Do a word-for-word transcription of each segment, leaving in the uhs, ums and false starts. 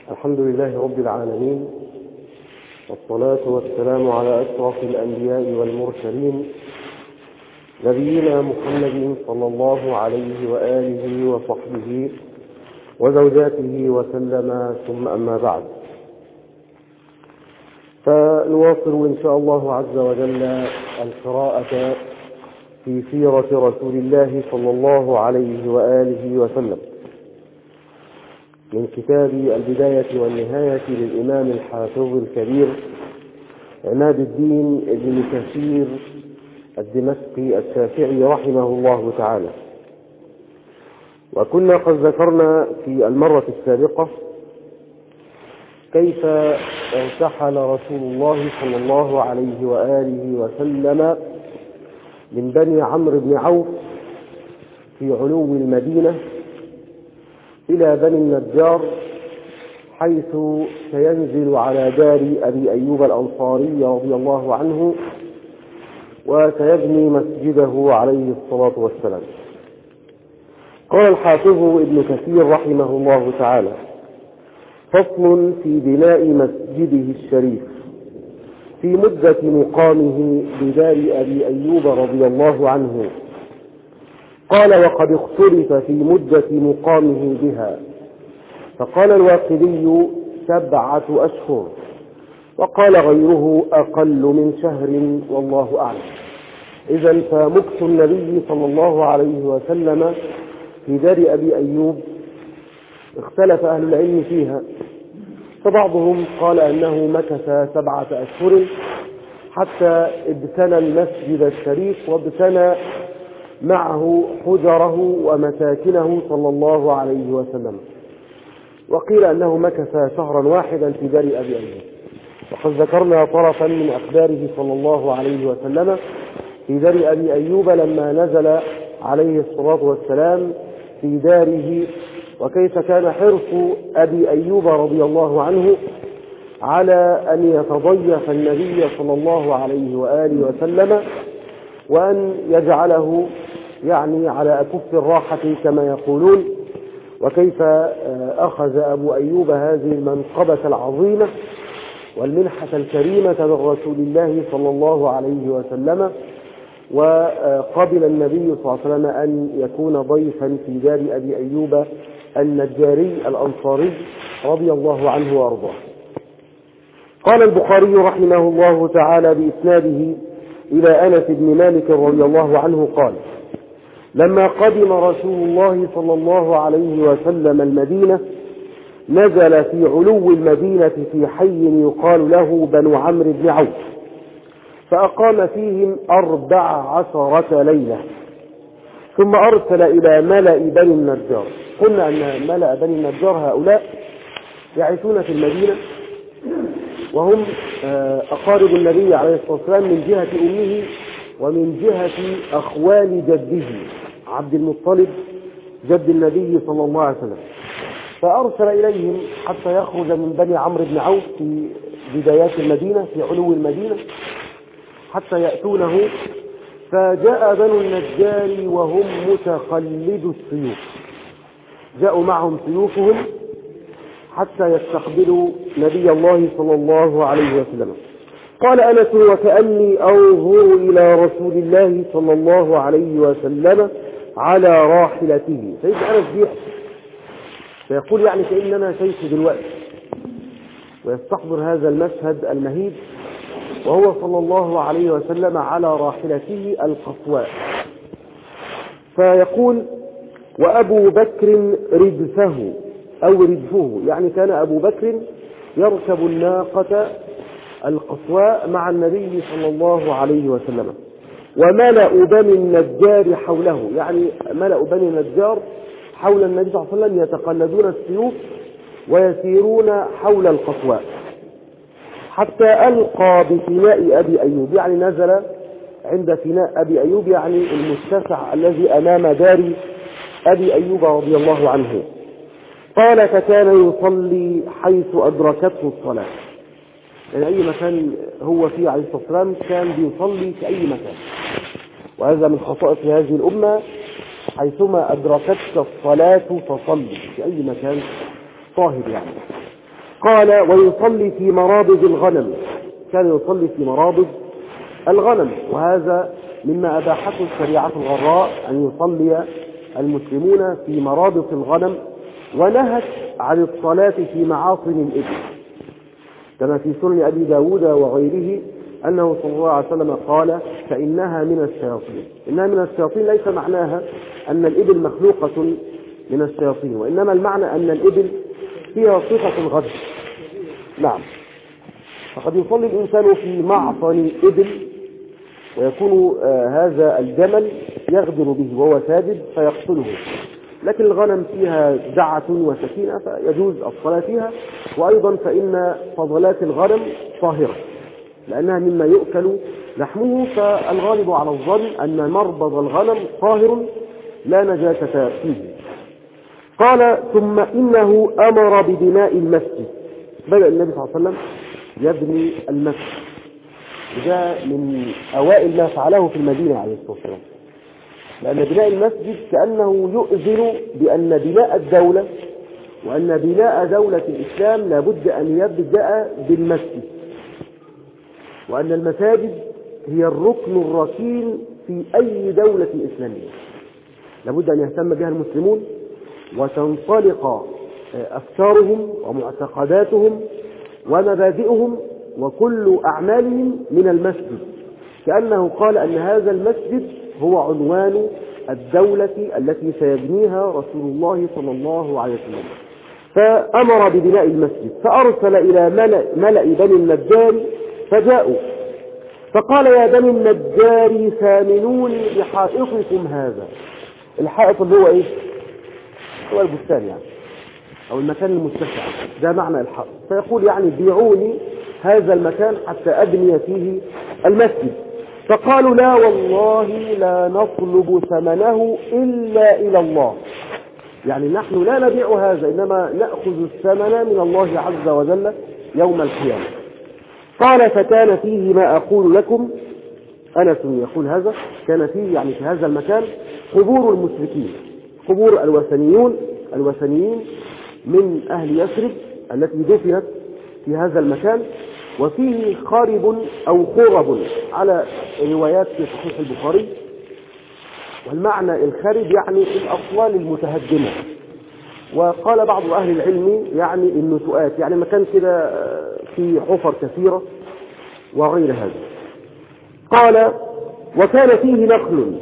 الحمد لله رب العالمين، والصلاة والسلام على أشرف الأنبياء والمرسلين، نبينا محمد صلى الله عليه وآله وصحبه وزوجاته وسلم، ثم أما بعد، فنواصل إن شاء الله عز وجل القراءة في سيرة رسول الله صلى الله عليه وآله وسلم من كتاب البداية والنهاية للإمام الحافظ الكبير عماد الدين ابن كثير الدمشقي الشافعي رحمه الله تعالى. وكنا قد ذكرنا في المرة السابقة كيف ارتحل رسول الله صلى الله عليه وآله وسلم من بني عمرو بن عوف في علو المدينة إلى بني النجار، حيث سينزل على دار أبي أيوب الأنصاري رضي الله عنه وسيبني مسجده عليه الصلاة والسلام. قال الحافظ ابن كثير رحمه الله تعالى: فصل في بناء مسجده الشريف في مدة مقامه بدار أبي أيوب رضي الله عنه. قال: وقد اختلف في مدة مقامه بها، فقال الواقدي سبعة أشهر، وقال غيره أقل من شهر، والله أعلم. إذن فمكث النبي صلى الله عليه وسلم في دار أبي أيوب اختلف أهل العلم فيها، فبعضهم قال أنه مكث سبعة أشهر حتى ابتنى المسجد الشريف وابتنى معه حجره ومساكنه صلى الله عليه وسلم، وقيل أنه مكث شهرا واحدا في دار أبي أيوب. وقد ذكرنا طرفا من أخباره صلى الله عليه وسلم في دار أبي أيوب لما نزل عليه الصلاة والسلام في داره، وكيف كان حرص أبي أيوب رضي الله عنه على أن يتضيف النبي صلى الله عليه وآله وسلم وأن يجعله يعني على أكف الراحة كما يقولون، وكيف أخذ أبو أيوب هذه المنقبة العظيمة والمنحة الكريمة من رسول الله صلى الله عليه وسلم، وقبل النبي صلى الله عليه وسلم أن يكون ضيفا في دار أبي أيوب النجاري الأنصاري رضي الله عنه وأرضاه. قال البخاري رحمه الله تعالى بإسناده إلى أنس بن مالك رضي الله عنه قال: لما قدم رسول الله صلى الله عليه وسلم المدينة نزل في علو المدينة في حي يقال له بنو عمرو بن عوف، فأقام فيهم أربع عشرة ليلة، ثم أرسل إلى ملأ بني النجار. قلنا أن ملأ بني النجار هؤلاء يعيشون في المدينة، وهم أقارب النبي عليه الصلاة والسلام من جهة أمه ومن جهة أخوال جده عبد المطلب جد النبي صلى الله عليه وسلم. فأرسل إليهم حتى يخرج من بني عمرو بن عوف في بدايات المدينة في علو المدينة حتى يأتونه، فجاء بنو النجار وهم متقلد السيوف، جاءوا معهم سيوفهم حتى يستقبلوا نبي الله صلى الله عليه وسلم. قال أنس: وكأني أنظر إلى رسول الله صلى الله عليه وسلم على راحلته. سيد أنس بيحكي فيقول يعني كأننا شايفه دلوقتي، ويستحضر هذا المشهد المهيب وهو صلى الله عليه وسلم على راحلته القصواء. فيقول: وأبو بكر ردفه أو ردفه، يعني كان أبو بكر يركب الناقة القصواء مع النبي صلى الله عليه وسلم، وملأ بني النجار حوله، يعني ملأ بني النجار حول النبي صلى الله عليه وسلم يتقلدون السيوف ويسيرون حول القصواء حتى ألقى بفناء أبي أيوب، يعني نزل عند فناء أبي أيوب، يعني المتسع الذي أمام دار أبي أيوب رضي الله عنه. قال: فكان يصلي حيث أدركته الصلاة، يعني أي مكان هو فيه عليه الصلاة والسلام كان بيصلي في أي مكان، وهذا من خصائص هذه الأمة، حيثما أدركتك الصلاة فصلي في أي مكان طاهر يعني. قال ويصلي في مرابض الغنم، كان يصلي في مرابض الغنم، وهذا مما أباحته الشريعة الغراء أن يصلي المسلمون في مرابض الغنم، ونهت عن الصلاة في معاصم الإبل، كما في سنن أبي داود وغيره أنه صلى الله عليه وسلم قال فإنها من الشياطين. إنها من الشياطين ليس معناها أن الإبل مخلوقة من الشياطين، وإنما المعنى أن الإبل فيها صفة الغدر. نعم، فقد يصلي الإنسان في معصم إبل ويكون آه هذا الجمل يغدر به وهو ساجد فيقتله، لكن الغنم فيها دعة وسكينة فيجوز الصلاة فيها، وأيضا فإن فضلات الغنم طاهرة لأنها مما يؤكل لحمه، فالغالب على الظن أن مربض الغنم طاهر لا نجاسة فيه. قال ثم إنه أمر ببناء المسجد، بدأ النبي صلى الله عليه وسلم يبني المسجد، وده من أوائل ما فعله في المدينة عليه الصلاة والسلام، لأن بناء المسجد كأنه يؤذن بأن بناء الدولة وأن بناء دولة الإسلام لابد أن يبدأ بالمسجد، وأن المساجد هي الركن الركين في أي دولة إسلامية لابد أن يهتم بها المسلمون وتنطلق أفكارهم ومعتقداتهم ومبادئهم وكل أعمالهم من المسجد، كأنه قال أن هذا المسجد هو عنوان الدولة التي سيبنيها رسول الله صلى الله عليه وسلم. فأمر ببناء المسجد، فأرسل إلى ملأ, ملأ بني النجار فجاءوا فقال يا بني النجار ثامنوني بحائطكم هذا. الحائط اللي هو ايه؟ هو البستان يعني، او المكان المتسع، ده معنى الحائط. فيقول يعني بيعوني هذا المكان حتى أبني فيه المسجد. فقالوا لا والله لا نطلب ثمنه إلا إلى الله، يعني نحن لا نبيع هذا إنما نأخذ الثمن من الله عز وجل يوم القيامة. قال فكان فيه ما أقول لكم، أنس يقول هذا، كان فيه يعني في هذا المكان قبور المشركين، قبور الوثنيون الوثنيين من أهل يثرب التي دفنت في هذا المكان، وفيه خارب أو خرب على روايات في صحيح البخاري، والمعنى الخارب يعني الأصوال المتهدمة، وقال بعض أهل العلم يعني النتوءات، يعني مكان كده في حفر كثيرة وغير هذا. قال وكان فيه نخل،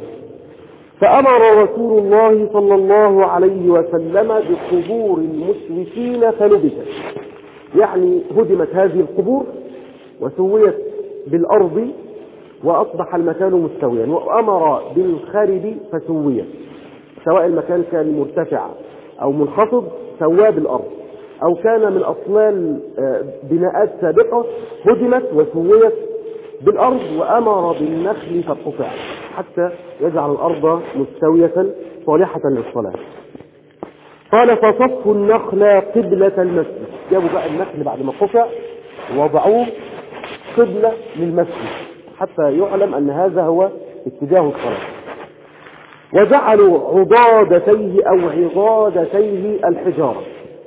فأمر رسول الله صلى الله عليه وسلم بقبور المشركين فنبتت، يعني هدمت هذه القبور وسويت بالأرض وأصبح المكان مستويا، وأمر بالخرب فسويت، سواء المكان كان مرتفع أو منخفض سواه بالأرض، أو كان من أصلال بناءات سابقة هدمت وسويت بالأرض، وأمر بالنخل فقطع حتى يجعل الأرض مستوية صالحة للصلاة. قال فصفوا النخل قبلة المسجد، جابوا بقى النخل بعد ما قطع ووضعوه قبلة للمسجد حتى يعلم أن هذا هو اتجاه الصلاة. وجعلوا عضادتيه أو عضادتيه الحجارة،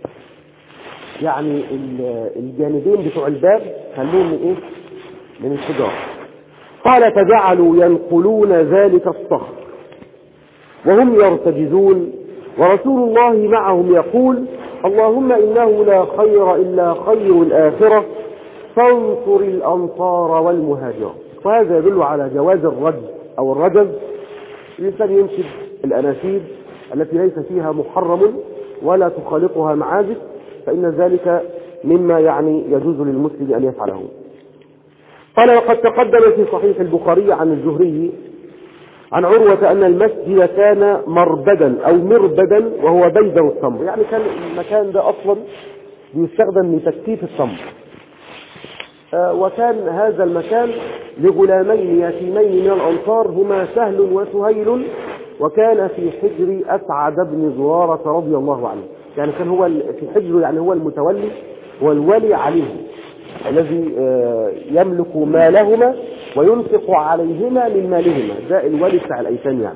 يعني الجانبين بتوع الباب خلوهم من إيه؟ من الحجارة. قال فجعلوا ينقلون ذلك الصخر وهم يرتجزون، ورسول الله معهم يقول اللهم إنه لا خير إلا خير الآخرة فانصر الأنصار والمهاجرة. وهذا يدل على جواز الرجز أو الرجز، الإنسان ينشد الأناشيد التي ليس فيها محرم ولا تخالطها معازف، فإن ذلك مما يعني يجوز للمسلم أن يفعله. قال وقد تقدم في صحيح البخاري عن الزهري عن عروة أن المسجد كان مربدا أو مربدا وهو بيدر التمر، يعني كان المكان ده أصلا يستخدم لتكثيف التمر، آه وكان هذا المكان لغلامين يتيمين من الأنصار هما سهل وسهيل، وكان في حجر أسعد بن زرارة رضي الله عنه، يعني كان هو في حجره، يعني هو المتولي هو الولي عليهم الذي يملك مالهما وينفق عليهما من مالهما، ده الولي بتاع الأيتام يعني.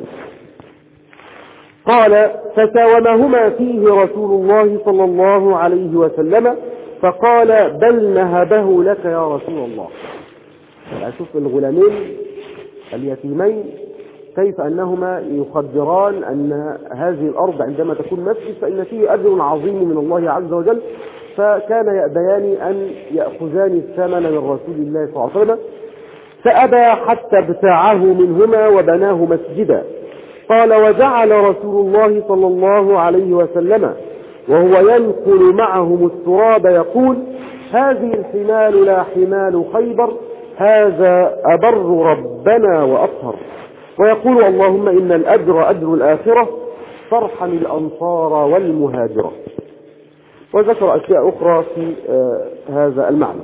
قال فساومهما فيه رسول الله صلى الله عليه وسلم فقال بل نهبه لك يا رسول الله. يعني شوف الغلامين اليتيمين كيف أنهما يخبران أن هذه الأرض عندما تكون مسجد فإن فيه أجر عظيم من الله عز وجل، فكان يأبيان أن يأخذان الثمن من رسول الله صلى الله عليه وسلم، فأبى حتى ابتاعه منهما وبناه مسجدا. قال وجعل رسول الله صلى الله عليه وسلم وهو ينقل معهم التراب يقول هذه الحمال لا حمال خيبر، هذا أبر ربنا وأطهر، ويقول اللهم إن الأجر أجر الآخرة فارحم الأنصار والمهاجرة. وذكر أشياء أخرى في آه هذا المعنى.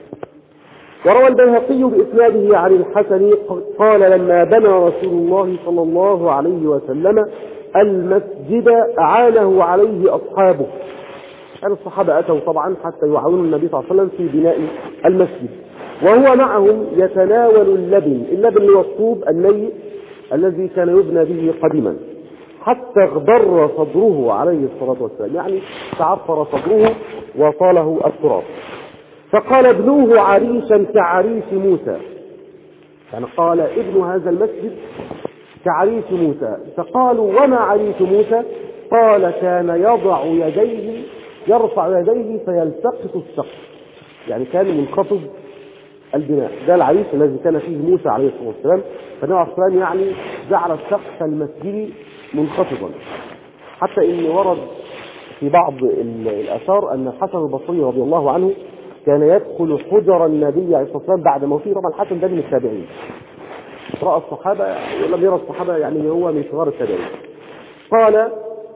وروى البيهقي بإسناده عن الحسن قال لما بنى رسول الله صلى الله عليه وسلم المسجد أعانه عليه أصحابه، يعني الصحابة أتوا طبعا حتى يعاونوا النبي صلى الله عليه وسلم في بناء المسجد، وهو معهم يتناول اللبن، اللبن اللي هو الطوب الني الذي كان يبنى به قديما، حتى اغبر صدره عليه الصلاة والسلام، يعني تعفر صدره وطاله التراب. فقال ابنوه عريشا كعريش موسى، يعني قال ابن هذا المسجد كعريش موسى. فقالوا وما عريش موسى؟ قال كان يضع يديه يرفع يديه فيلتقط السقف، يعني كان منخفض البناء. ده العريش الذي كان فيه موسى عليه الصلاة والسلام، فالنبي عليه الصلاة والسلام يعني جعل السقف المسجد منخفضا، حتى إن ورد في بعض الآثار أن الحسن البصري رضي الله عنه كان يدخل حجر النبي عليه الصلاة والسلام بعد موته. طبعا الحسن ده من التابعين، رأى الصحابة ولم يرى الصحابة، يعني هو من صغار التابعين. قال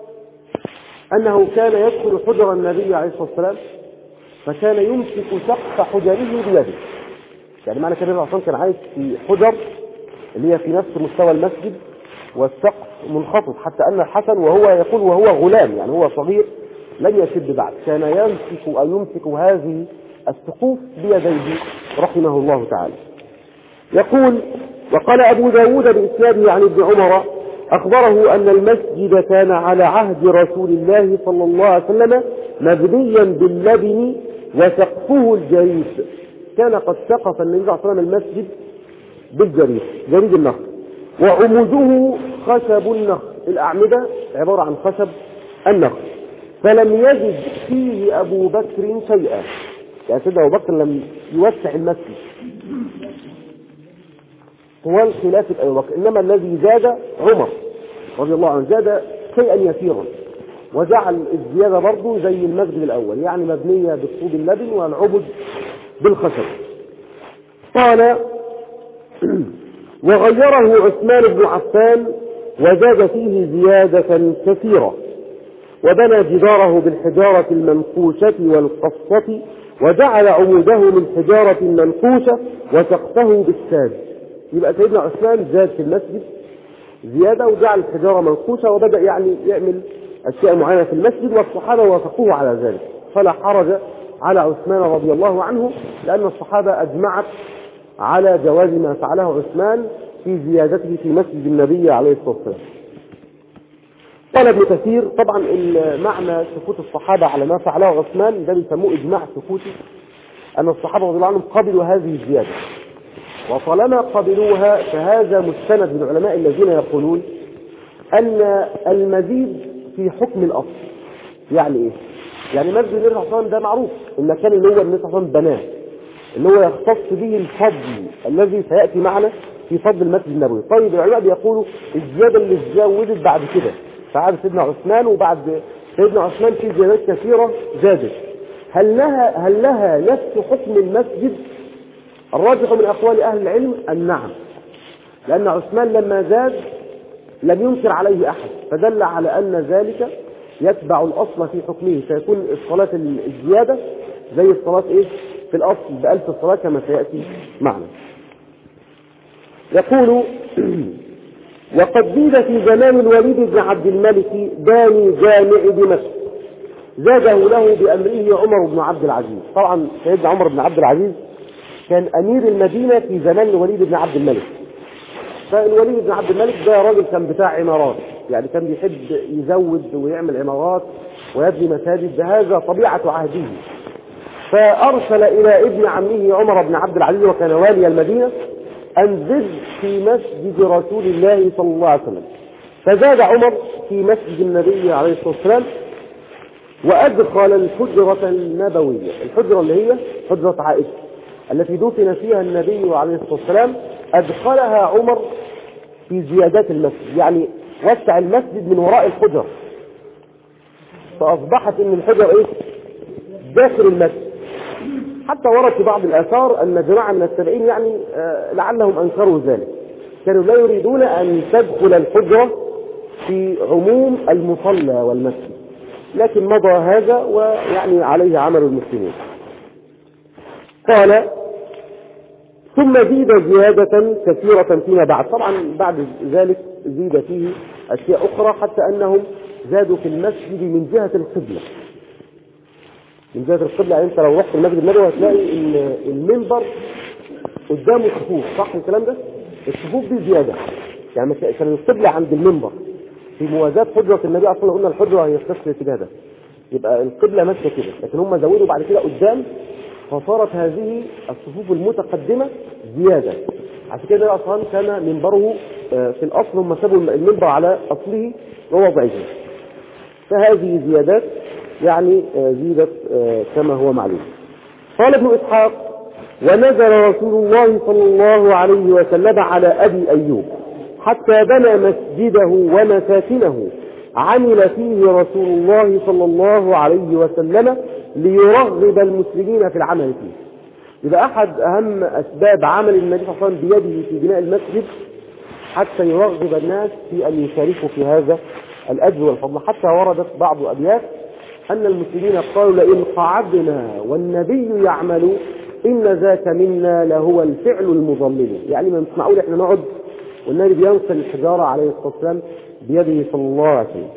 أنه كان يدخل حجر النبي عليه الصلاة والسلام فكان يمسك سقف حجره بيده، يعني معنى كده الرسول كان عايش في حجر اللي هي في نفس مستوى المسجد والسقف منخفض، حتى أن الحسن وهو يقول وهو غلام، يعني هو صغير لم يشب بعد، كان يمسك أو يمسك هذه السقوف بيديه رحمه الله تعالى. يقول وقال أبو داود بإسناده عن ابن عمر أخبره أن المسجد كان على عهد رسول الله صلى الله عليه وسلم مبنيا باللبن وسقفه الجريد، كان قد سقف النبي صلى الله عليه وسلم المسجد بالجريد، جريد النخل، وعموده خشب النخل، الأعمدة عبارة عن خشب النخل، فلم يجد فيه أبو بكر شيئا، يعني سيدنا أبو بكر لم يوسع المسجد طوال خلافة أبي بكر، إنما الذي زاد عمر رضي الله عنه، زاد شيئا يسيرا، وجعل الزيادة برضه زي المسجد الأول، يعني مبنية بالطوب اللبن والعبد بالخشب. قال وغيره عثمان بن عفان وزاد فيه زيادة كثيرة، وبنى جداره بالحجارة المنقوشة والقصة، وجعل عموده من حجارة منقوشة وسقفه بالساج. يبقى سيدنا عثمان زاد في المسجد زيادة وجعل الحجارة منقوشة، وبدأ يعني يعمل أشياء معينة في المسجد، والصحابة وافقوه على ذلك، فلا حرج على عثمان رضي الله عنه، لأن الصحابة أجمعت على جواز ما فعله عثمان في زيادته في مسجد النبي عليه الصلاة والسلام. قال ابن كثير طبعا معنى سكوت الصحابة على ما فعله عثمان ده بيسموه إجماع سكوتي، أن الصحابة رضي الله عنهم قبلوا هذه الزيادة، وطالما قبلوها فهذا مستند للعلماء الذين يقولون أن المزيد في حكم الأصل. يعني إيه؟ يعني مسجد النبي صلى الله عليه وسلم ده معروف المكان اللي هو النبي صلى الله عليه وسلم بناه، اللي هو يختص به الفضل الذي سيأتي معنا في فضل المسجد النبوي. طيب العلماء بيقولوا الزيادة اللي اتزودت بعد كده بعد سيدنا عثمان وبعد سيدنا عثمان في زيادات كثيرة زادت، هل لها هل لها نفس حكم المسجد؟ الراجح من أقوال أهل العلم أن نعم، لأن عثمان لما زاد لم ينكر عليه أحد، فدل على أن ذلك يتبع الأصل في حكمه، فيكون الصلاة الزيادة زي الصلاة إيه في الأصل بألف الصلاة كما سيأتي معنا. يقول وقد زيد في زمان الوليد بن عبد الملك باني جامع دمشق، زاده له بأمره عمر بن عبد العزيز. طبعا سيدنا عمر بن عبد العزيز كان أمير المدينة في زمان الوليد بن عبد الملك، فالوليد بن عبد الملك ده راجل كان بتاع عمارات، يعني كان بيحب يزود ويعمل عمارات ويبني مساجد، بهذا طبيعة عهده، فأرسل إلى ابن عمه عمر بن عبد العزيز وكان والي المدينة أن زد في مسجد رسول الله صلى الله عليه وسلم. فزاد عمر في مسجد النبي عليه الصلاة والسلام وأدخل الحجرة النبوية، الحجرة اللي هي حجرة عائشة التي دفن فيها النبي عليه الصلاة والسلام، أدخلها عمر في زيادات المسجد، يعني وسع المسجد من وراء الحجر، فأصبحت إن الحجر إيه؟ داخل المسجد. حتى ورد في بعض الآثار أن جماعة من التابعين يعني آه لعلهم أنكروا ذلك، كانوا لا يريدون أن تدخل الحجرة في عموم المصلى والمسجد، لكن مضى هذا ويعني عليه عمل المسلمين. قال ثم زيد زيادة كثيرة فيما بعد، طبعا بعد ذلك زيد فيه أشياء أخرى حتى أنهم زادوا في المسجد من جهة القبلة، من جهة القبلة. يعني أنت لو رحت المسجد النبوي هتلاقي إن المنبر قدامه صفوف، صح الكلام ده؟ الصفوف دي زيادة، يعني كان القبلة عند المنبر في موازاة حجرة النبي، أصلا قلنا الحجرة هي في نفس الاتجاه ده، يبقى القبلة ماشية كده، لكن هم زودوا بعد كده قدام، فصارت هذه الصفوف المتقدمة زيادة. عشان كده أصلا كان منبره في الأصل هم سابوا المنبر على أصله ووضعه، فهذه زيادات يعني زيدت كما هو معلوم. قال ابن إسحاق ونزل رسول الله صلى الله عليه وسلم على أبي أيوب حتى بنى مسجده ومساكنه، عمل فيه رسول الله صلى الله عليه وسلم ليرغب المسلمين في العمل فيه. إذا أحد أهم أسباب عمل النبي صلى الله عليه وسلم بيده في بناء المسجد حتى يرغب الناس في أن يشاركوا في هذا الأجر والفضل. حتى وردت بعض أبيات أن المسلمين قالوا لئن قعدنا والنبي يعمل إن ذاك منا لهو الفعل المضلل، يعني ما معقول إحنا نقعد والنبي بينقل الحجارة عليه الصلاة والسلام بيده صلى الله عليه وسلم.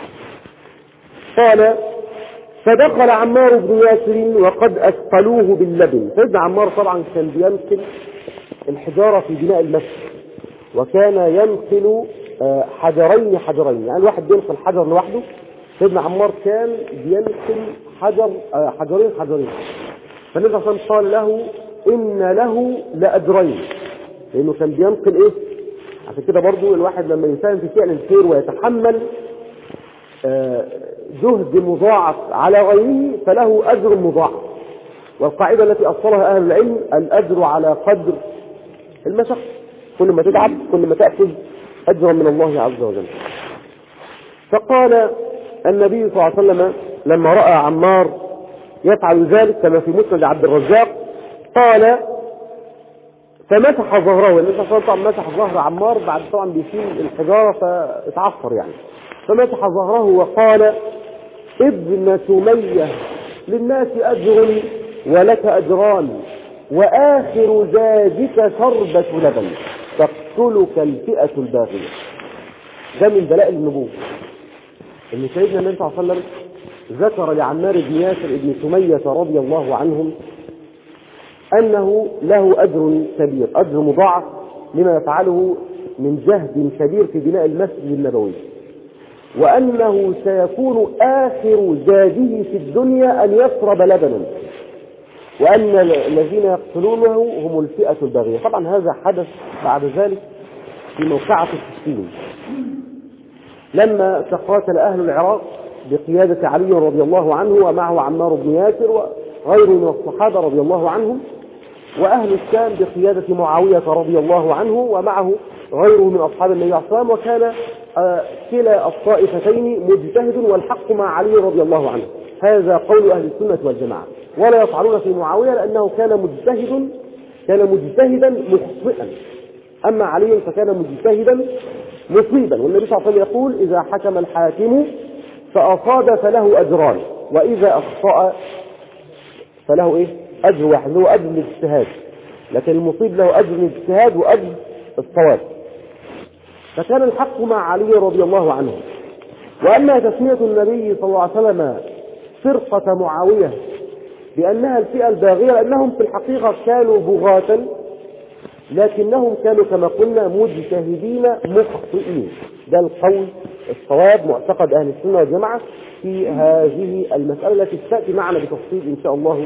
قال فدخل عمار بن ياسر وقد أثقلوه باللبن. سيدنا عمار طبعا كان بينقل الحجارة في بناء المسجد، وكان ينقل حجرين حجرين، يعني الواحد بينقل حجر لوحده، سيدنا عمار كان بينقل حجر حجرين حجرين. فالنبي صلى الله عليه وسلم قال له إن له لأجرين، لأنه كان بينقل إيه؟ عشان كده برضو الواحد لما يساهم في فعل الخير ويتحمل جهد مضاعف على غيره فله أجر مضاعف. والقاعدة التي أصلها أهل العلم الأجر على قدر المشقة، كل ما تتعب كل ما تأخذ أجرا من الله عز وجل. فقال النبي صلى الله عليه وسلم لما رأى عمار يفعل ذلك كما في مسند عبد الرزاق قال فمسح ظهره، والنبي صلى الله عليه وسلم مسح ظهر عمار بعد طبعا بيشيل الحجارة فاتعصر يعني، فمسح ظهره وقال ابن سمية للناس أجر ولك أجران وآخر زادك شربة لبن تقتلك الفئة الباغية. ده من دلائل النبوة ان سيدنا النبي صلى الله عليه وسلم ذكر لعمار بن ياسر ابن سمية رضي الله عنهم أنه له أجر كبير، أجر مضاعف لما يفعله من جهد كبير في بناء المسجد النبوي، وأنه سيكون آخر زاده في الدنيا أن يشرب لبنا، وأن الذين يقتلونه هم الفئة الباغية. طبعا هذا حدث بعد ذلك في موقعة السفين لما تقاتل أهل العراق بقيادة علي رضي الله عنه ومعه عمار بن ياسر وغيره من الصحابة رضي الله عنهم، وأهل الشام بقيادة معاوية رضي الله عنه ومعه غيره من أصحاب النبي عليه الصلاة والسلام، وكان آه كلا الطائفتين مجتهد والحق مع علي رضي الله عنه. هذا قول أهل السنة والجماعة، ولا يفعلون في معاوية لأنه كان مجتهد كان مجتهدا مخطئا، أما علي فكان مجتهدا مصيبا. والنبي صلى الله عليه وسلم يقول إذا حكم الحاكم فأصاب فله أجران وإذا أخطأ فله إيه؟ أجر واحد، هو أجر الاجتهاد، لكن المصيب له أجر الاجتهاد وأجر الصواب. فكان الحق مع علي رضي الله عنه. وأما تسمية النبي صلى الله عليه وسلم فرقة معاوية بأنها الفئة الباغية، لأنهم في الحقيقة كانوا بغاة، لكنهم كانوا كما قلنا مجتهدين مخطئين. ده القول الصواب معتقد أهل السنة والجماعة في هذه المسألة التي تأتي معنا بتفصيل إن شاء الله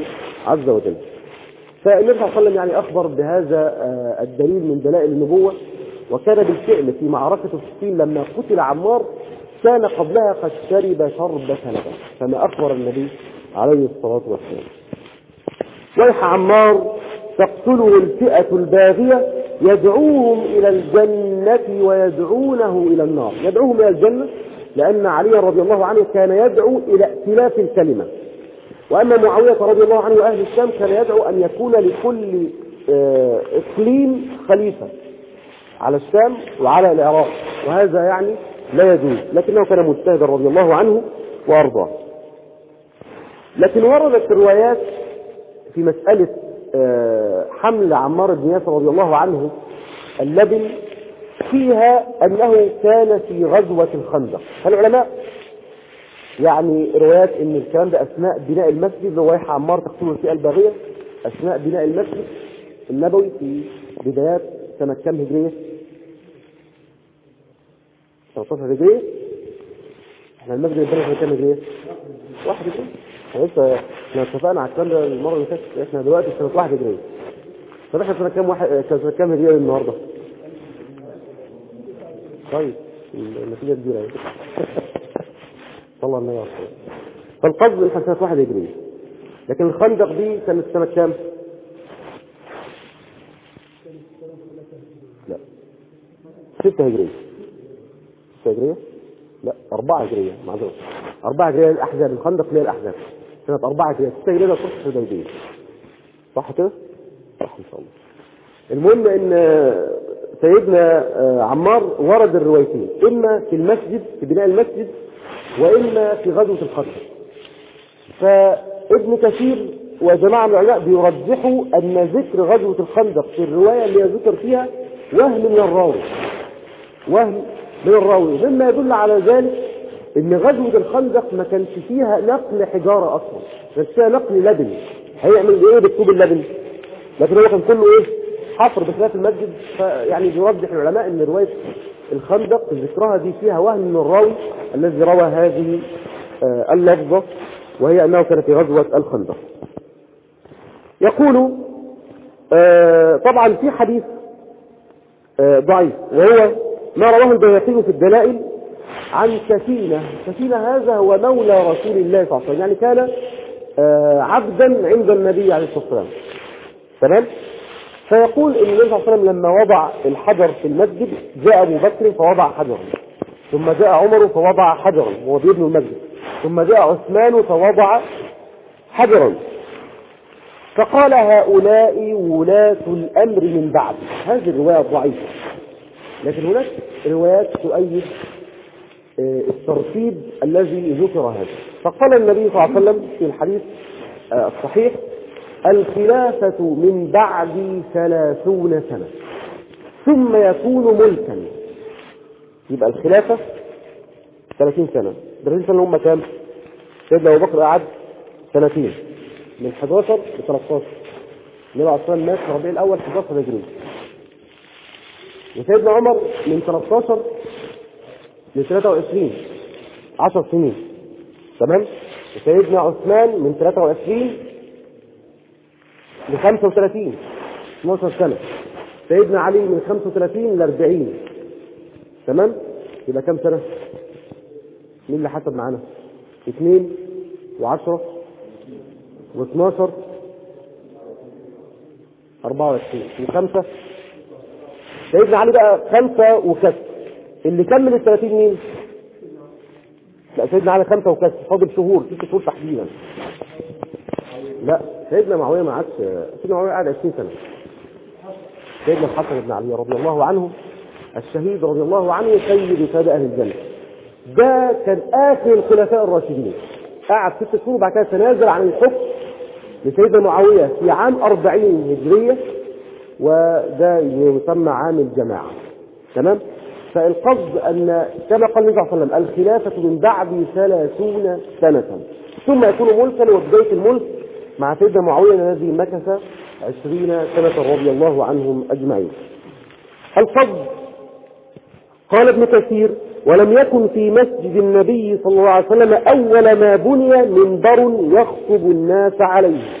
عز وجل. فالنبي صلى الله عليه وسلم يعني أخبر بهذا الدليل من دلائل النبوة، وكان بالفعل في معركة صفين لما قتل عمار كان قبلها قد شرب شربة لبن، كما أخبر النبي عليه الصلاة والسلام. ويح عمار تقتله الفئة الباغية يدعوهم إلى الجنة ويدعونه إلى النار. يدعوهم إلى الجنة لأن علي رضي الله عنه كان يدعو إلى ائتلاف الكلمة، وأما معاوية رضي الله عنه وأهل الشام كان يدعو أن يكون لكل إقليم خليفة على الشام وعلى العراق، وهذا يعني لا يجوز، لكنه كان مجتهدا رضي الله عنه وأرضاه. لكن وردت الروايات في مسألة حمل عمار بن ياسر رضي الله عنه اللبن فيها أنه كان في غزوة الخندق. فالعلماء يعني روايات ان الكلام ده اثناء بناء المسجد، رواية عمار تقتله الفئة الباغية اثناء بناء المسجد النبوي في بدايات سنة كام هجرية؟ ثلاثة عشر هجرية. احنا المسجد البني سنة كام هجرية؟ واحد هجرية. احنا لسه احنا اتفقنا على الكلام ده المرة اللي فاتت، احنا دلوقتي سنة واحد هجرية. طب احنا سنة كام واحد سنة كام هجرية النهارده؟ طيب النتيجة كبيرة اهي. صلى الله عليه وسلم. فالقصد ان سنة واحد هجرية، لكن الخندق دي كانت سنة كام؟ لا ستة هجرية. ستة هجرية؟ لا أربعة هجرية معذرة. أربعة هجرية الأحزاب، الخندق ليه الأحزاب سنة أربعة هجرية. ستة هجرية ده صلح الحديبية، صح كده؟ صح إن شاء الله. المهم إن سيدنا عمار ورد الروايتين، إما في المسجد في بناء المسجد وإما في غزوة الخندق. فابن كثير وجماعة من العلماء بيرجحوا أن ذكر غزوة الخندق في الرواية اللي ذكر فيها وهم من الراوي، وهم من الراوي، مما يدل على ذلك ان غزوة الخندق ما كانش فيها نقل حجارة اصلا، كانت فيها نقل لبن. هيعمل ايه بكتوب اللبن؟ لكن هو كان كله ايه؟ حفر بخلاف المسجد. فيعني بيوضح العلماء ان رواية الخندق ذكرها دي فيها وهم من الراوي الذي روى هذه آه اللفظة، وهي انه كان في غزوة الخندق. يقول آه طبعا في حديث آه ضعيف، وهو ما رواه البيهقي في الدلائل عن سفينة. سفينة هذا هو مولى رسول الله صلى الله عليه وسلم، يعني كان آه عبدا عند النبي عليه الصلاة والسلام. تمام؟ فيقول ان النبي صلى الله عليه وسلم لما وضع الحجر في المسجد جاء ابو بكر فوضع حجرا، ثم جاء عمر فوضع حجرا وهو بيبني المسجد، ثم جاء عثمان فوضع حجرا، فقال هؤلاء ولاة الامر من بعد. هذه الرواية ضعيفة، لكن هناك روايات تؤيد الترتيب الذي ذكر هذا. فقال النبي صلى الله عليه وسلم في الحديث الصحيح: الخلافة من بعد ثلاثون سنة ثم يكون ملكا. يبقى الخلافة ثلاثين سنة. ثلاثين سنة هم كام؟ سيدنا أبو بكر قعد سنتين من حداشر ل ثلاثة عشر. النبي عليه الصلاة والسلام مات في ربيع الأول حداشر هجري. وسيدنا عمر من ثلاثة عشر ل ثلاثة وعشرين، عشر سنين. تمام؟ وسيدنا عثمان من ثلاثة وعشرين ل خمسة وثلاثين، اثناشر سنة. سيدنا علي من خمسة وثلاثين ل أربعين. تمام؟ يبقى كم سنة؟ مين اللي حسب معانا؟ اثنين وعشرة واثناشر أربعة وعشرين وخمسة. سيدنا علي بقى خمسة وكسر. اللي كمل الثلاثين مين؟ لا سيدنا علي خمسة وكسر، فاضل شهور، ست شهور تحديدا. لا سيدنا معاوية ما عادش، سيدنا معاوية قعد عشرين سنة. سيدنا الحسن بن علي رضي الله عنه الشهيد رضي الله عنه سيد سادة أهل الجنة، ده كان آخر الخلفاء الراشدين، قعد ست شهور بعد كده تنازل عن الحكم لسيدنا معاوية في عام أربعين هجرية، وده يسمى عام الجماعة. تمام؟ فالقصد أن كما قال النبي صلى الله عليه وسلم: الخلافة من بعد ثلاثون سنة ثم يكون ملكا. وبداية الملك مع سيدنا معاوية الذي مكث عشرين سنة رضي الله عنهم أجمعين. القصد قال ابن كثير: ولم يكن في مسجد النبي صلى الله عليه وسلم أول ما بني منبر يخطب الناس عليه.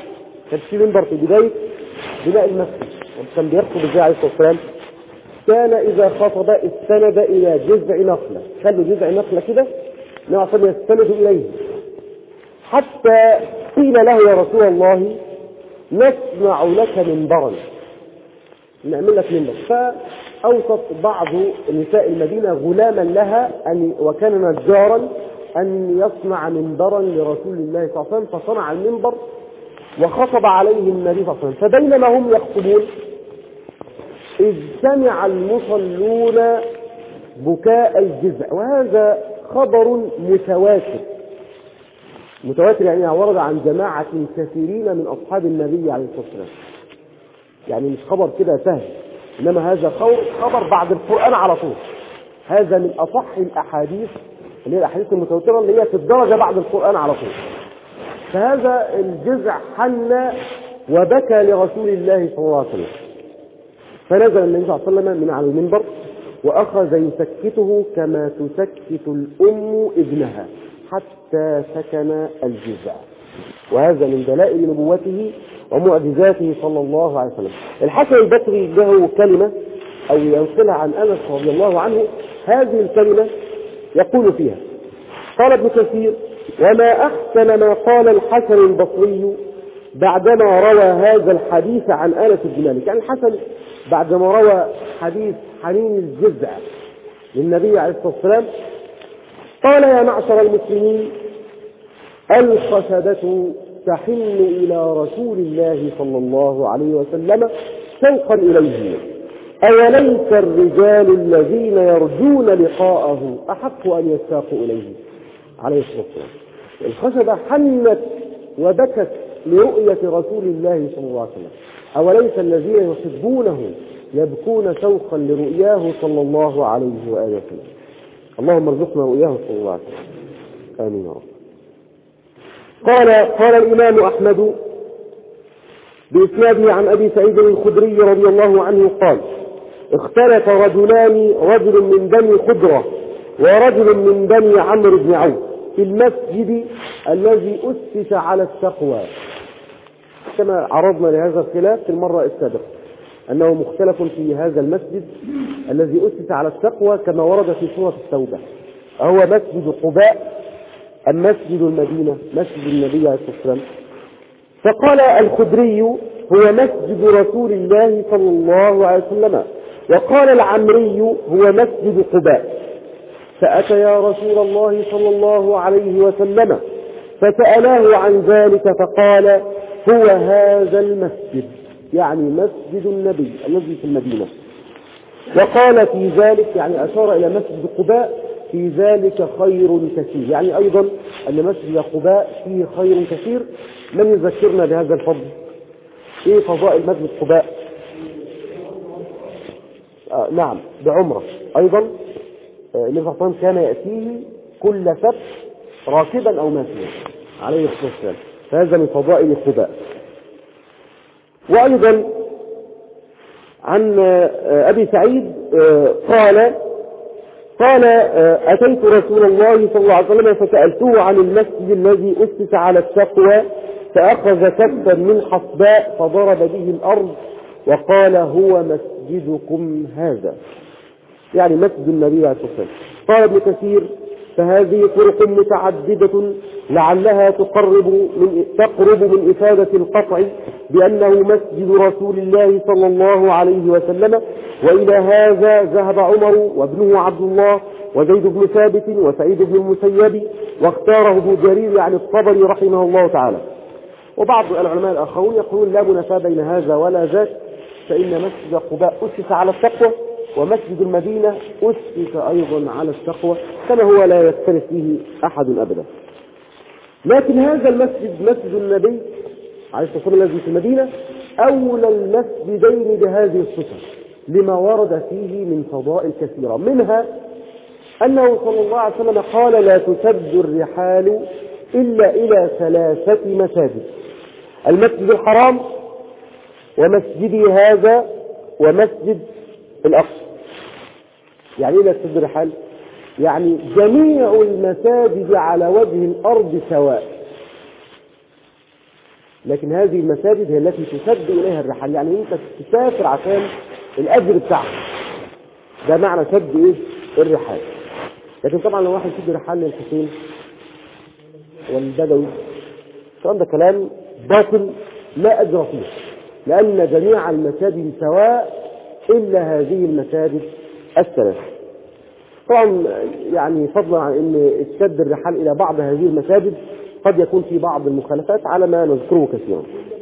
كان في منبر في بداية بناء المسجد، كان بيخطب ازاي عليه الصلاة والسلام؟ كان إذا خطب استند إلى جذع نخلة، خلوا جذع نخلة كده نعم يستند إليه، حتى قيل له يا رسول الله نصنع لك منبرا، نعمل لك منبر. فأوصت بعض نساء المدينة غلاما لها أن وكان نجارا أن يصنع منبرا لرسول الله صلى الله عليه وسلم، فصنع المنبر وخطب عليه النبي صلى الله عليه وسلم. فبينما هم يخطبون إذ سمع المصلون بكاء الجذع، وهذا خبر متواتر، متواتر يعني ورد عن جماعة كثيرين من أصحاب النبي عليه الصلاة والسلام، يعني مش خبر كده سهل، إنما هذا خبر بعد القرآن على طول. هذا من أصح الأحاديث اللي هي الأحاديث المتواترة اللي هي في الدرجة بعد القرآن على طول. فهذا الجذع حن وبكى لرسول الله صلى الله عليه وسلم، فنزل النبي صلى الله عليه وسلم من على المنبر وأخذ يسكته كما تسكت الأم ابنها حتى سكن الجذع، وهذا من دلائل نبوته ومعجزاته صلى الله عليه وسلم. الحسن البصري له كلمة أو ينقلها عن أنس رضي الله عنه، هذه الكلمة يقول فيها قال ابن كثير: وما أحسن ما قال الحسن البصري بعدما روى هذا الحديث عن أنس بن مالك. يعني الحسن بعدما روى حديث حنين الجذع للنبي عليه الصلاة والسلام قال: يا معشر المسلمين، الخشبة تحن إلى رسول الله صلى الله عليه وسلم شوقا إليه، أوليس الرجال الذين يرجون لقاءه أحق أن يشتاقوا إليه عليه الصلاة والسلام. الخشبة حنت وبكت لرؤية رسول الله صلى الله عليه وسلم، أوليس الذين يحبونه يبكون شوقا لرؤياه صلى الله عليه وآله وسلم. اللهم ارزقنا رؤياه صلى الله عليه وسلم، آمين يا رب. قال قال الإمام أحمد بإسناده عن أبي سعيد الخدري رضي الله عنه قال: اختلف رجلان، رجل من بني خضرة ورجل من بني عمرو بن عوف، في المسجد الذي أسس على التقوى. كما عرضنا لهذا الخلاف في المرة السابقة أنه مختلف في هذا المسجد الذي أسس على التقوى كما ورد في سورة التوبة، أهو مسجد قباء أم مسجد المدينة مسجد النبي عليه الصلاة والسلام؟ فقال الخدري: هو مسجد رسول الله صلى الله عليه وسلم. وقال العمري: هو مسجد قباء. فأتى يا رسول الله صلى الله عليه وسلم فسألاه عن ذلك فقال: هو هذا المسجد، يعني مسجد النبي الذي في المدينة. وقال في ذلك، يعني أشار إلى مسجد قباء، في ذلك خير كثير، يعني أيضا أن مسجد قباء فيه خير كثير. من يذكرنا بهذا الفضل؟ إيه فضائل مسجد قباء؟ آه نعم، بعمرة أيضا. آه النبي صلى الله عليه وسلم كان يأتيه كل سبت راكبا أو ماشيا عليه الصلاة والسلام، فهذا من فضائل قباء. وأيضا عن آه أبي سعيد آه قال قال أتيت رسول الله صلى الله عليه وسلم فسألته عن المسجد الذي أسس على التقوى، فأخذ كفا من حصباء فضرب به الأرض وقال: هو مسجدكم هذا، يعني مسجد النبي عليه الصلاة والسلام. قال ابن كثير: فهذه طرق متعددة لعلها تقرب من تقرب من إفادة القطع بأنه مسجد رسول الله صلى الله عليه وسلم. وإلى هذا ذهب عمر وابنه عبد الله وزيد بن ثابت وسعيد بن المسيب، واختاره ابن جرير عن الطبري رحمه الله تعالى. وبعض العلماء الآخرون يقولون: لا منافاة بين هذا ولا ذاك، فإن مسجد قباء أسس على التقوى، ومسجد المدينة أسس أيضا على التقوى، كما هو لا يختلف فيه أحد أبدا. لكن هذا المسجد مسجد النبي عليه الصلاة والسلام الذي في المدينة أولى المسجدين بهذه الصفة، لما ورد فيه من فضائل كثيرة، منها أنه صلى الله عليه وسلم قال: لا تسد الرحال إلا إلى ثلاثة مساجد: المسجد الحرام، ومسجدي هذا، ومسجد الأقصى. يعني إيه لا تسد الرحال؟ يعني جميع المساجد على وجه الأرض سواء، لكن هذه المساجد هي التي تسد إليها الرحال، يعني أنت تسافر عشان الأجر بتاعها، ده معنى سد إيه؟ الرحال. لكن طبعا لو واحد يسد رحال للحسين والبدوي الكلام ده كلام باطل لا أجر فيه، لأن جميع المساجد سواء إلا هذه المساجد الثلاث. طبعا يعني فضلا عن أن السد الرحال إلى بعض هذه المساجد قد يكون في بعض المخالفات على ما نذكره كثيرا.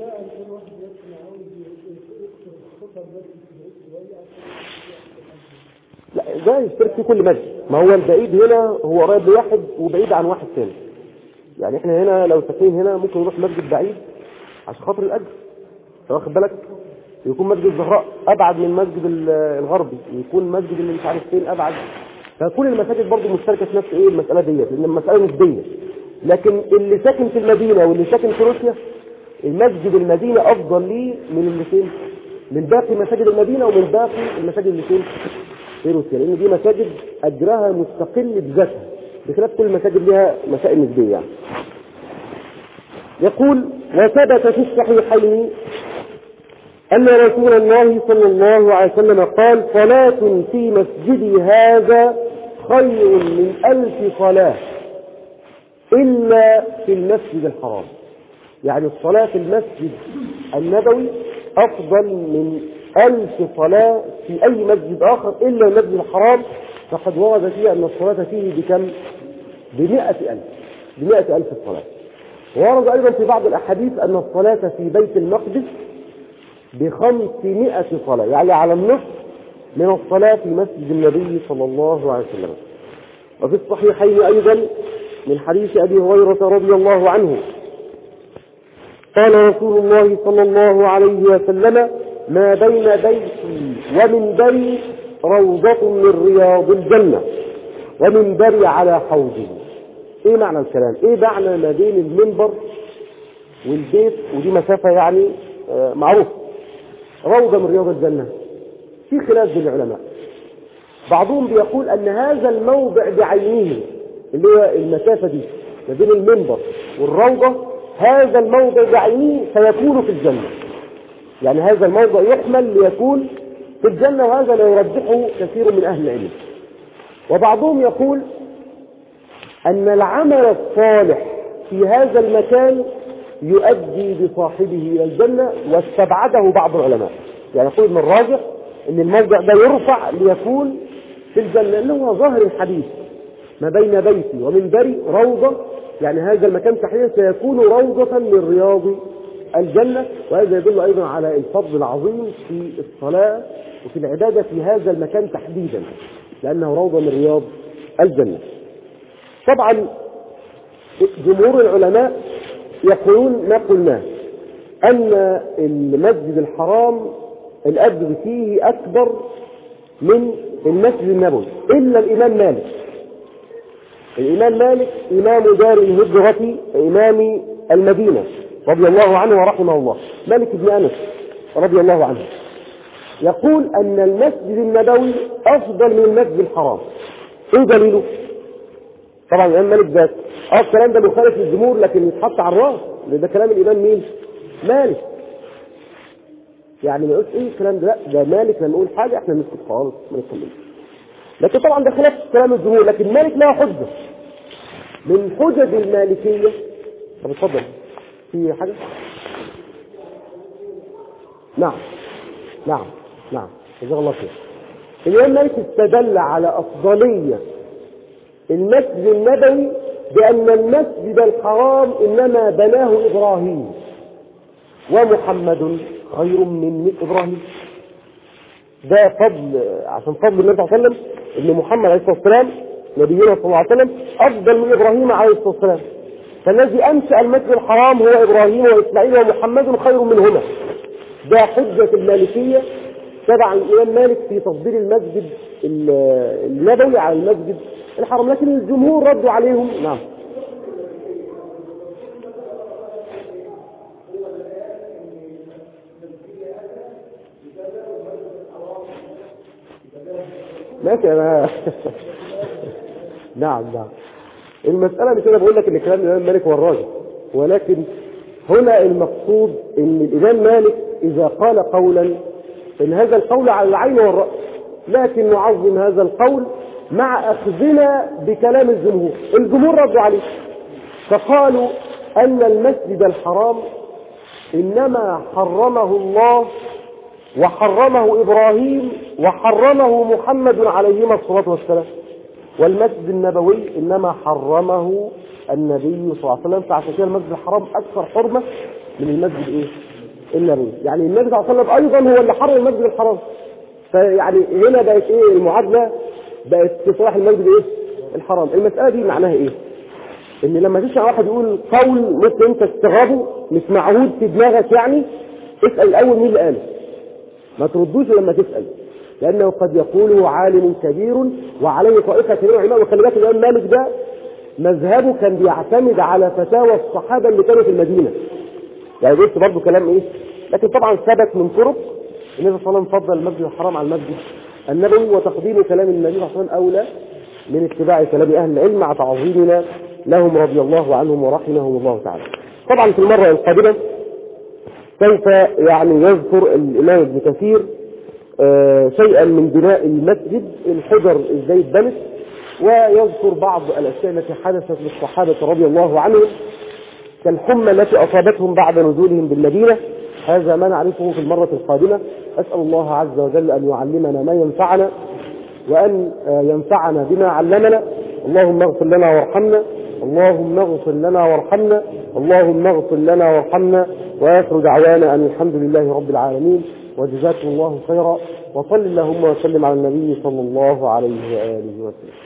لا ده يشترك في كل مسجد، ما هو البعيد هنا هو قريب لواحد وبعيد عن واحد ثاني. يعني احنا هنا لو ساكنين هنا ممكن نروح مسجد بعيد عشان خاطر الأجر، واخد بالك؟ يكون مسجد الزهراء أبعد من مسجد الغربي، يكون مسجد اللي مش عارف فين أبعد. فكل المساجد برضه مشتركة في نفس ايه المسألة ديت، لأن المسألة نسبية. لكن اللي ساكن في المدينة واللي ساكن في روسيا، المسجد المدينة أفضل ليه من اللي فين؟ من باقي مساجد المدينة ومن باقي المساجد اللي فين؟ في روسيا، لأن دي مساجد أجرها مستقل بذاتها، بخلاف كل المساجد لها مسائل نسبية يعني. يقول: وثبت في الصحيحين أن رسول الله صلى الله عليه وسلم قال: صلاة في مسجدي هذا خير من ألف صلاة إلا في المسجد الحرام. يعني الصلاة في المسجد النبوي أفضل من ألف صلاة في أي مسجد آخر إلا المسجد الحرام، فقد ورد فيه أن الصلاة فيه بكم؟ بمئة ألف بمئة ألف الصلاة. ورد أيضا في بعض الأحاديث أن الصلاة في بيت المقدس بخمسمائة صلاة، يعني على النصف من الصلاة في مسجد النبي صلى الله عليه وسلم. وفي الصحيحين أيضا من حديث أبي هريرة رضي الله عنه قال رسول الله صلى الله عليه وسلم: ما بين بيتي ومنبري روضة من رياض الجنة ومنبري على حوضي. ايه معنى الكلام؟ ايه معنى ما بين المنبر والبيت؟ ودي مسافة يعني آه معروف، روضة من رياض الجنة. في خلاف بين العلماء، بعضهم بيقول ان هذا الموضع بعينه اللي هو المسافة دي ما بين المنبر والروضة، هذا الموضع بعينه سيكون في الجنة، يعني هذا الموضع يحمل ليكون في الجنة، وهذا لا يرجحه كثير من أهل العلم. وبعضهم يقول أن العمل الصالح في هذا المكان يؤدي بصاحبه إلى الجنة، واستبعده بعض العلماء، يعني يقول من الراجح أن الموضع ده يرفع ليكون في الجنة، لأنه ظاهر الحديث ما بين بيتي ومنبري روضة، يعني هذا المكان تحديدا سيكون روضة من رياض الجنة. وهذا يدل أيضا على الفضل العظيم في الصلاة وفي العبادة في هذا المكان تحديدا، لأنه روضة من رياض الجنة. طبعا جمهور العلماء يقولون ما قلناه، أن المسجد الحرام الأجر فيه أكبر من المسجد النبوي، إلا الإمام مالك. الإمام مالك إمام دار الهجرة، إمام المدينة رضي الله عنه ورحمه الله، مالك بن أنس رضي الله عنه، يقول أن المسجد النبوي أفضل من المسجد الحرام. إيه دليله؟ طبعا الإمام مالك ذات اه الكلام ده مخالف للجمهور، لكن يتحط على الراس، لأن ده كلام الإمام مين؟ مالك. يعني ما يقولش إيه الكلام ده، لا ده مالك لما يقول حاجة إحنا نسكت خالص ما نتكلمش. لكن طبعا ده خلاف كلام الجمهور، لكن مالك له حجة من حجج المالكية. طب اتفضل، في حاجة؟ نعم نعم نعم جزاك الله خير. الإمام مالك استدل على أفضلية المسجد النبوي بأن المسجد الحرام إنما بناه إبراهيم ومحمد خير من إبراهيم. ده فضل، عشان فضل النبي صلى الله عليه وسلم إن محمد عليه الصلاة والسلام نبينا صلى الله عليه وسلم أفضل من إبراهيم عليه الصلاة والسلام، فالذي أنشأ المسجد الحرام هو إبراهيم وإسماعيل ومحمد خير منهما. ده حجة المالكية تبع الإمام مالك في تفضيل المسجد النبوي على المسجد الحرام، لكن الجمهور ردوا عليهم. نعم ماشي أنا نعم نعم المسألة مش أنا بقول لك إن كلام الإمام مالك هو الراجح، ولكن هنا المقصود ان الامام مالك اذا قال قولا ان هذا القول على العين والرأس، لكن نعظم هذا القول مع اخذنا بكلام الجمهور. الجمهور ردوا عليه فقالوا ان المسجد الحرام انما حرمه الله وحرمه ابراهيم وحرمه محمد عليهما الصلاة والسلام، والمسجد النبوي انما حرمه النبي صلى الله عليه وسلم. فعشان كده المسجد الحرام اكثر حرمة من المسجد ايه النبوي. يعني النبي صلى الله عليه وسلم ايضا هو اللي حرم المسجد الحرام. فيعني هنا بقت ايه المعادلة؟ بقت في صلاح المسجد ايه الحرام. المسألة دي معناها ايه؟ ان لما تسمع واحد يقول قول ممكن انت تستغربه مش معهود في دماغك، يعني اسأل الاول مين اللي قاله، ما تردوش لما تسأل، لانه قد يقوله عالم كبير وعليه طائفة كبيرة علماء. وخلي بالك الامام مالك ده مذهبه كان بيعتمد على فتاوى الصحابة اللي كانوا في المدينة، يعني قلت برضه كلام ايه، لكن طبعا ثبت من طرق النبي صلى الله عليه وسلم فضل المسجد الحرام على المسجد النبوي، وتقديم كلام النبي صلى الله عليه وسلم اولى من اتباع كلام اهل العلم مع تعظيمنا لهم رضي الله عنهم ورحمهم الله تعالى. طبعا في المرة القادمة سوف يعني يذكر الامام ابن كثير آه شيئا من بناء المسجد، الحجر ازاي اتبنت، ويذكر بعض الاشياء التي حدثت للصحابة رضي الله عنهم كالحمى التي اصابتهم بعد نزولهم بالمدينة. هذا ما نعرفه في المرة القادمة. اسأل الله عز وجل ان يعلمنا ما ينفعنا وان ينفعنا بما علمنا. اللهم اغفر لنا وارحمنا، اللهم اغفر لنا وارحمنا، اللهم اغفر لنا وارحمنا. واخر دعوانا ان الحمد لله رب العالمين، وجزاكم الله خيرا، وصل اللهم وسلم على النبي صلى الله عليه واله وسلم.